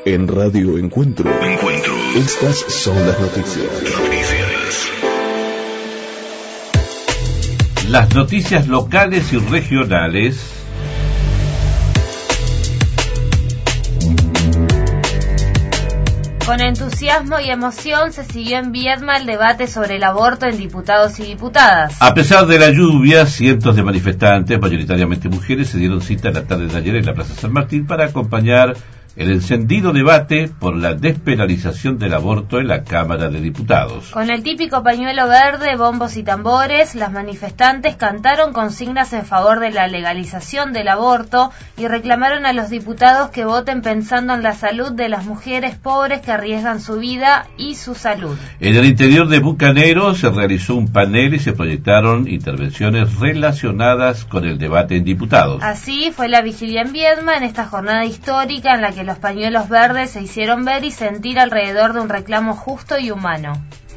En Radio Encuentro. Estas son las noticias. Las noticias locales y regionales. Con entusiasmo y emoción se siguió en Viedma el debate sobre el aborto en diputados y diputadas. A pesar de la lluvia, cientos de manifestantes, mayoritariamente mujeres, se dieron cita la tarde de ayer en la Plaza San Martín para acompañar el encendido debate por la despenalización del aborto en la Cámara de Diputados. Con el típico pañuelo verde, bombos y tambores, las manifestantes cantaron consignas en favor de la legalización del aborto y reclamaron a los diputados que voten pensando en la salud de las mujeres pobres que arriesgan su vida y su salud. En el interior de Bucanero se realizó un panel y se proyectaron intervenciones relacionadas con el debate en diputados. Así fue la vigilia en Viedma en esta jornada histórica en la que los pañuelos verdes se hicieron ver y sentir alrededor de un reclamo justo y humano.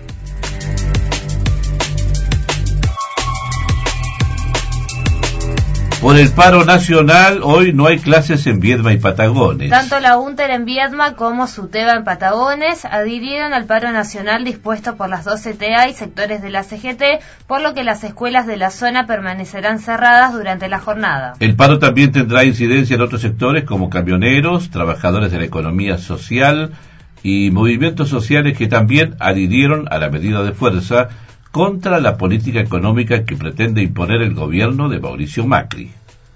Por el paro nacional, hoy no hay clases en Viedma y Patagones. Tanto la UNTER en Viedma como SUTEBA en Patagones adhirieron al paro nacional dispuesto por las 12 TA y sectores de la CGT, por lo que las escuelas de la zona permanecerán cerradas durante la jornada. El paro también tendrá incidencia en otros sectores como camioneros, trabajadores de la economía social y movimientos sociales que también adhirieron a la medida de fuerza contra la política económica que pretende imponer el gobierno de Mauricio Macri.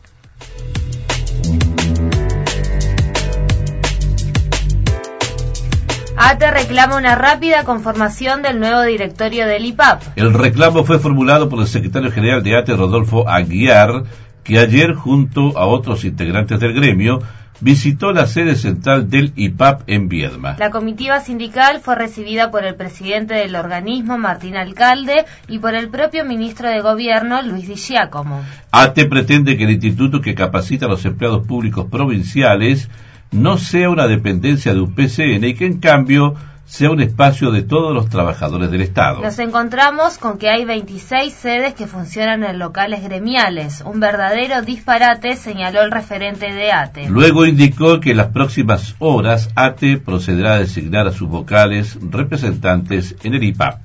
ATE reclama una rápida conformación del nuevo directorio del IPAP. El reclamo fue formulado por el secretario general de ATE, Rodolfo Aguiar, que ayer, junto a otros integrantes del gremio, visitó la sede central del IPAP en Viedma. La comitiva sindical fue recibida por el presidente del organismo, Martín Alcalde, y por el propio ministro de Gobierno, Luis Di Giacomo. ATE pretende que el instituto que capacita a los empleados públicos provinciales no sea una dependencia de un PCN y que en cambio sea un espacio de todos los trabajadores del Estado. Nos encontramos con que hay 26 sedes que funcionan en locales gremiales. Un verdadero disparate, señaló el referente de ATE. Luego indicó que en las próximas horas ATE procederá a designar a sus vocales representantes en el IPAP.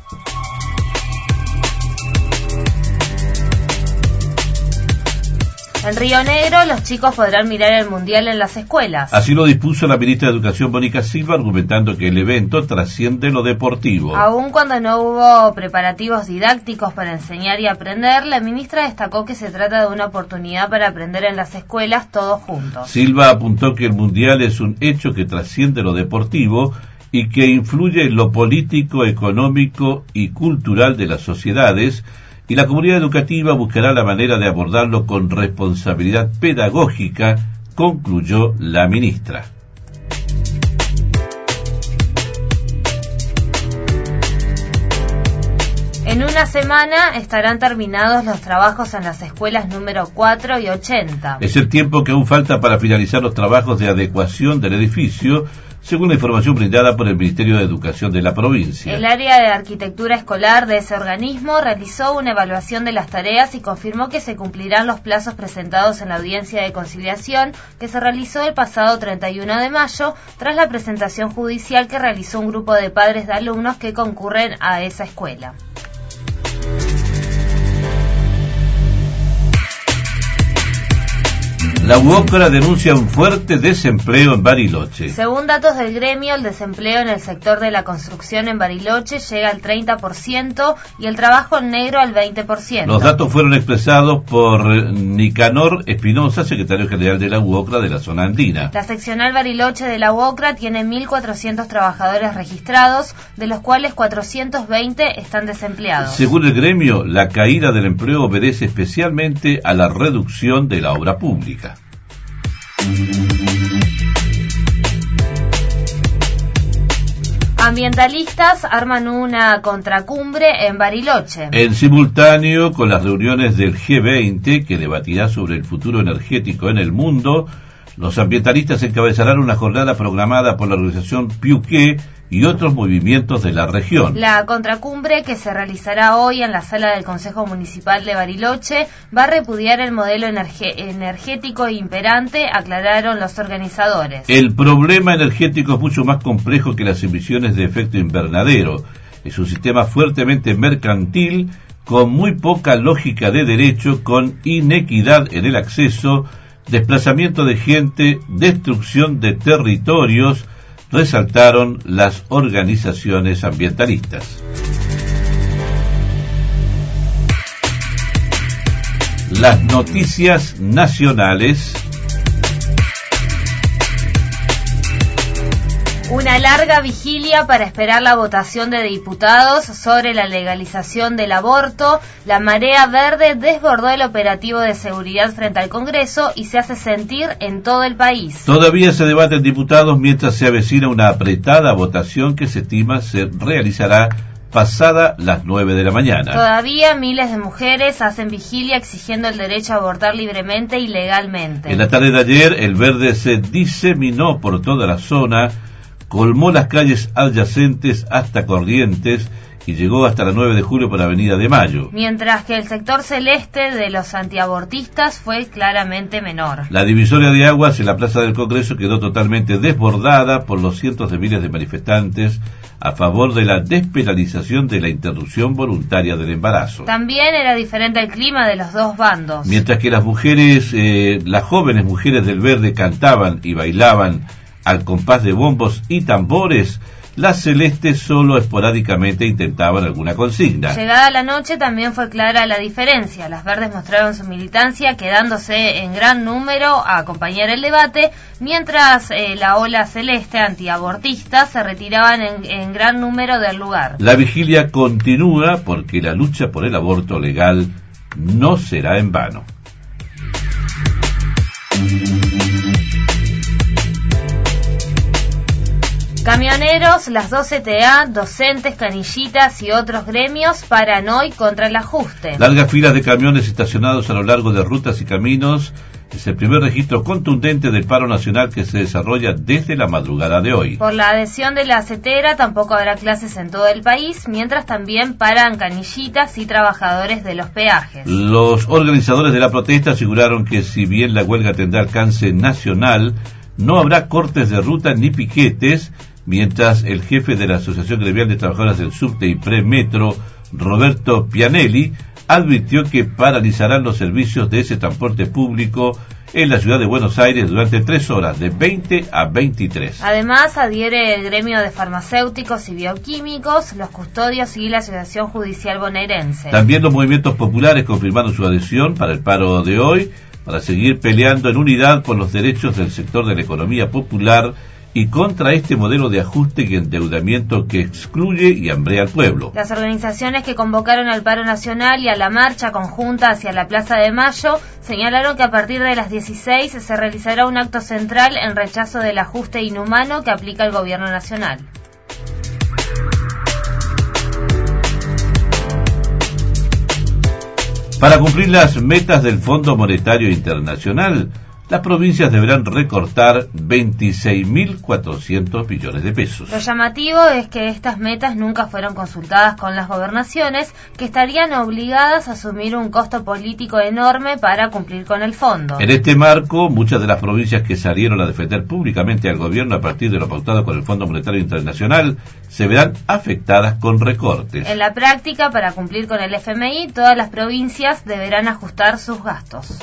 En Río Negro, los chicos podrán mirar el Mundial en las escuelas. Así lo dispuso la ministra de Educación, Mónica Silva, argumentando que el evento trasciende lo deportivo. Aun cuando no hubo preparativos didácticos para enseñar y aprender, la ministra destacó que se trata de una oportunidad para aprender en las escuelas todos juntos. Silva apuntó que el Mundial es un hecho que trasciende lo deportivo y que influye en lo político, económico y cultural de las sociedades, y la comunidad educativa buscará la manera de abordarlo con responsabilidad pedagógica, concluyó la ministra. En una semana estarán terminados los trabajos en las escuelas número 4 y 80. Es el tiempo que aún falta para finalizar los trabajos de adecuación del edificio, según la información brindada por el Ministerio de Educación de la provincia. El área de arquitectura escolar de ese organismo realizó una evaluación de las tareas y confirmó que se cumplirán los plazos presentados en la audiencia de conciliación que se realizó el pasado 31 de mayo, tras la presentación judicial que realizó un grupo de padres de alumnos que concurren a esa escuela. La UOCRA denuncia un fuerte desempleo en Bariloche. Según datos del gremio, el desempleo en el sector de la construcción en Bariloche llega al 30% y el trabajo en negro al 20%. Los datos fueron expresados por Nicanor Espinosa, secretario general de la UOCRA de la zona andina. La seccional Bariloche de la UOCRA tiene 1.400 trabajadores registrados, de los cuales 420 están desempleados. Según el gremio, la caída del empleo obedece especialmente a la reducción de la obra pública. Ambientalistas arman una contracumbre en Bariloche. En simultáneo con las reuniones del G20, que debatirá sobre el futuro energético en el mundo, Los ambientalistas encabezarán una jornada programada por la organización Piuqué y otros movimientos de la región. La contracumbre, que se realizará hoy en la sala del Consejo Municipal de Bariloche, va a repudiar el modelo energético imperante, aclararon los organizadores. El problema energético es mucho más complejo que las emisiones de efecto invernadero. Es un sistema fuertemente mercantil, con muy poca lógica de derecho, con inequidad en el acceso, desplazamiento de gente, destrucción de territorios, resaltaron las organizaciones ambientalistas. Las noticias nacionales. Una larga vigilia para esperar la votación de diputados sobre la legalización del aborto. La marea verde desbordó el operativo de seguridad frente al Congreso y se hace sentir en todo el país. Todavía se debaten diputados mientras se avecina una apretada votación que se estima se realizará pasada las 9 de la mañana. Todavía miles de mujeres hacen vigilia exigiendo el derecho a abortar libremente y legalmente. En la tarde de ayer, el verde se diseminó por toda la zona, colmó las calles adyacentes hasta Corrientes y llegó hasta la 9 de julio por Avenida de Mayo. Mientras que el sector celeste de los antiabortistas fue claramente menor. La divisoria de aguas en la Plaza del Congreso quedó totalmente desbordada por los cientos de miles de manifestantes a favor de la despenalización de la interrupción voluntaria del embarazo. También era diferente el clima de los dos bandos. Mientras que las jóvenes mujeres del verde cantaban y bailaban al compás de bombos y tambores, las celestes solo esporádicamente intentaban alguna consigna. Llegada la noche también fue clara la diferencia. Las verdes mostraron su militancia quedándose en gran número a acompañar el debate, mientras la ola celeste antiabortista se retiraban en gran número del lugar. La vigilia continúa porque la lucha por el aborto legal no será en vano. Camioneros, las 2CTA, docentes, canillitas y otros gremios paran hoy contra el ajuste. Largas filas de camiones estacionados a lo largo de rutas y caminos es el primer registro contundente del paro nacional que se desarrolla desde la madrugada de hoy. Por la adhesión de la CETERA tampoco habrá clases en todo el país, mientras también paran canillitas y trabajadores de los peajes. Los organizadores de la protesta aseguraron que si bien la huelga tendrá alcance nacional, no habrá cortes de ruta ni piquetes, mientras el jefe de la Asociación Gremial de Trabajadoras del Subte y Premetro, Roberto Pianelli, advirtió que paralizarán los servicios de ese transporte público en la ciudad de Buenos Aires durante 3 horas, de 20 a 23. Además, adhiere el gremio de farmacéuticos y bioquímicos, los custodios y la Asociación Judicial Bonaerense. También los movimientos populares confirmaron su adhesión para el paro de hoy, para seguir peleando en unidad por los derechos del sector de la economía popular y contra este modelo de ajuste y endeudamiento que excluye y hambrea al pueblo. Las organizaciones que convocaron al paro nacional y a la marcha conjunta hacia la Plaza de Mayo señalaron que a partir de las 16 se realizará un acto central en rechazo del ajuste inhumano que aplica el gobierno nacional. Para cumplir las metas del Fondo Monetario Internacional, las provincias deberán recortar 26.400 millones de pesos. Lo llamativo es que estas metas nunca fueron consultadas con las gobernaciones, que estarían obligadas a asumir un costo político enorme para cumplir con el fondo. En este marco, muchas de las provincias que salieron a defender públicamente al gobierno a partir de lo pautado con el Fondo Monetario Internacional se verán afectadas con recortes. En la práctica, para cumplir con el FMI, todas las provincias deberán ajustar sus gastos.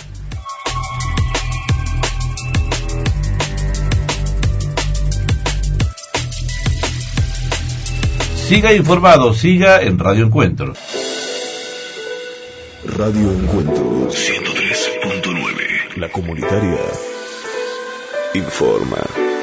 Siga informado, siga en Radio Encuentro. Radio Encuentro 103.9. La comunitaria informa.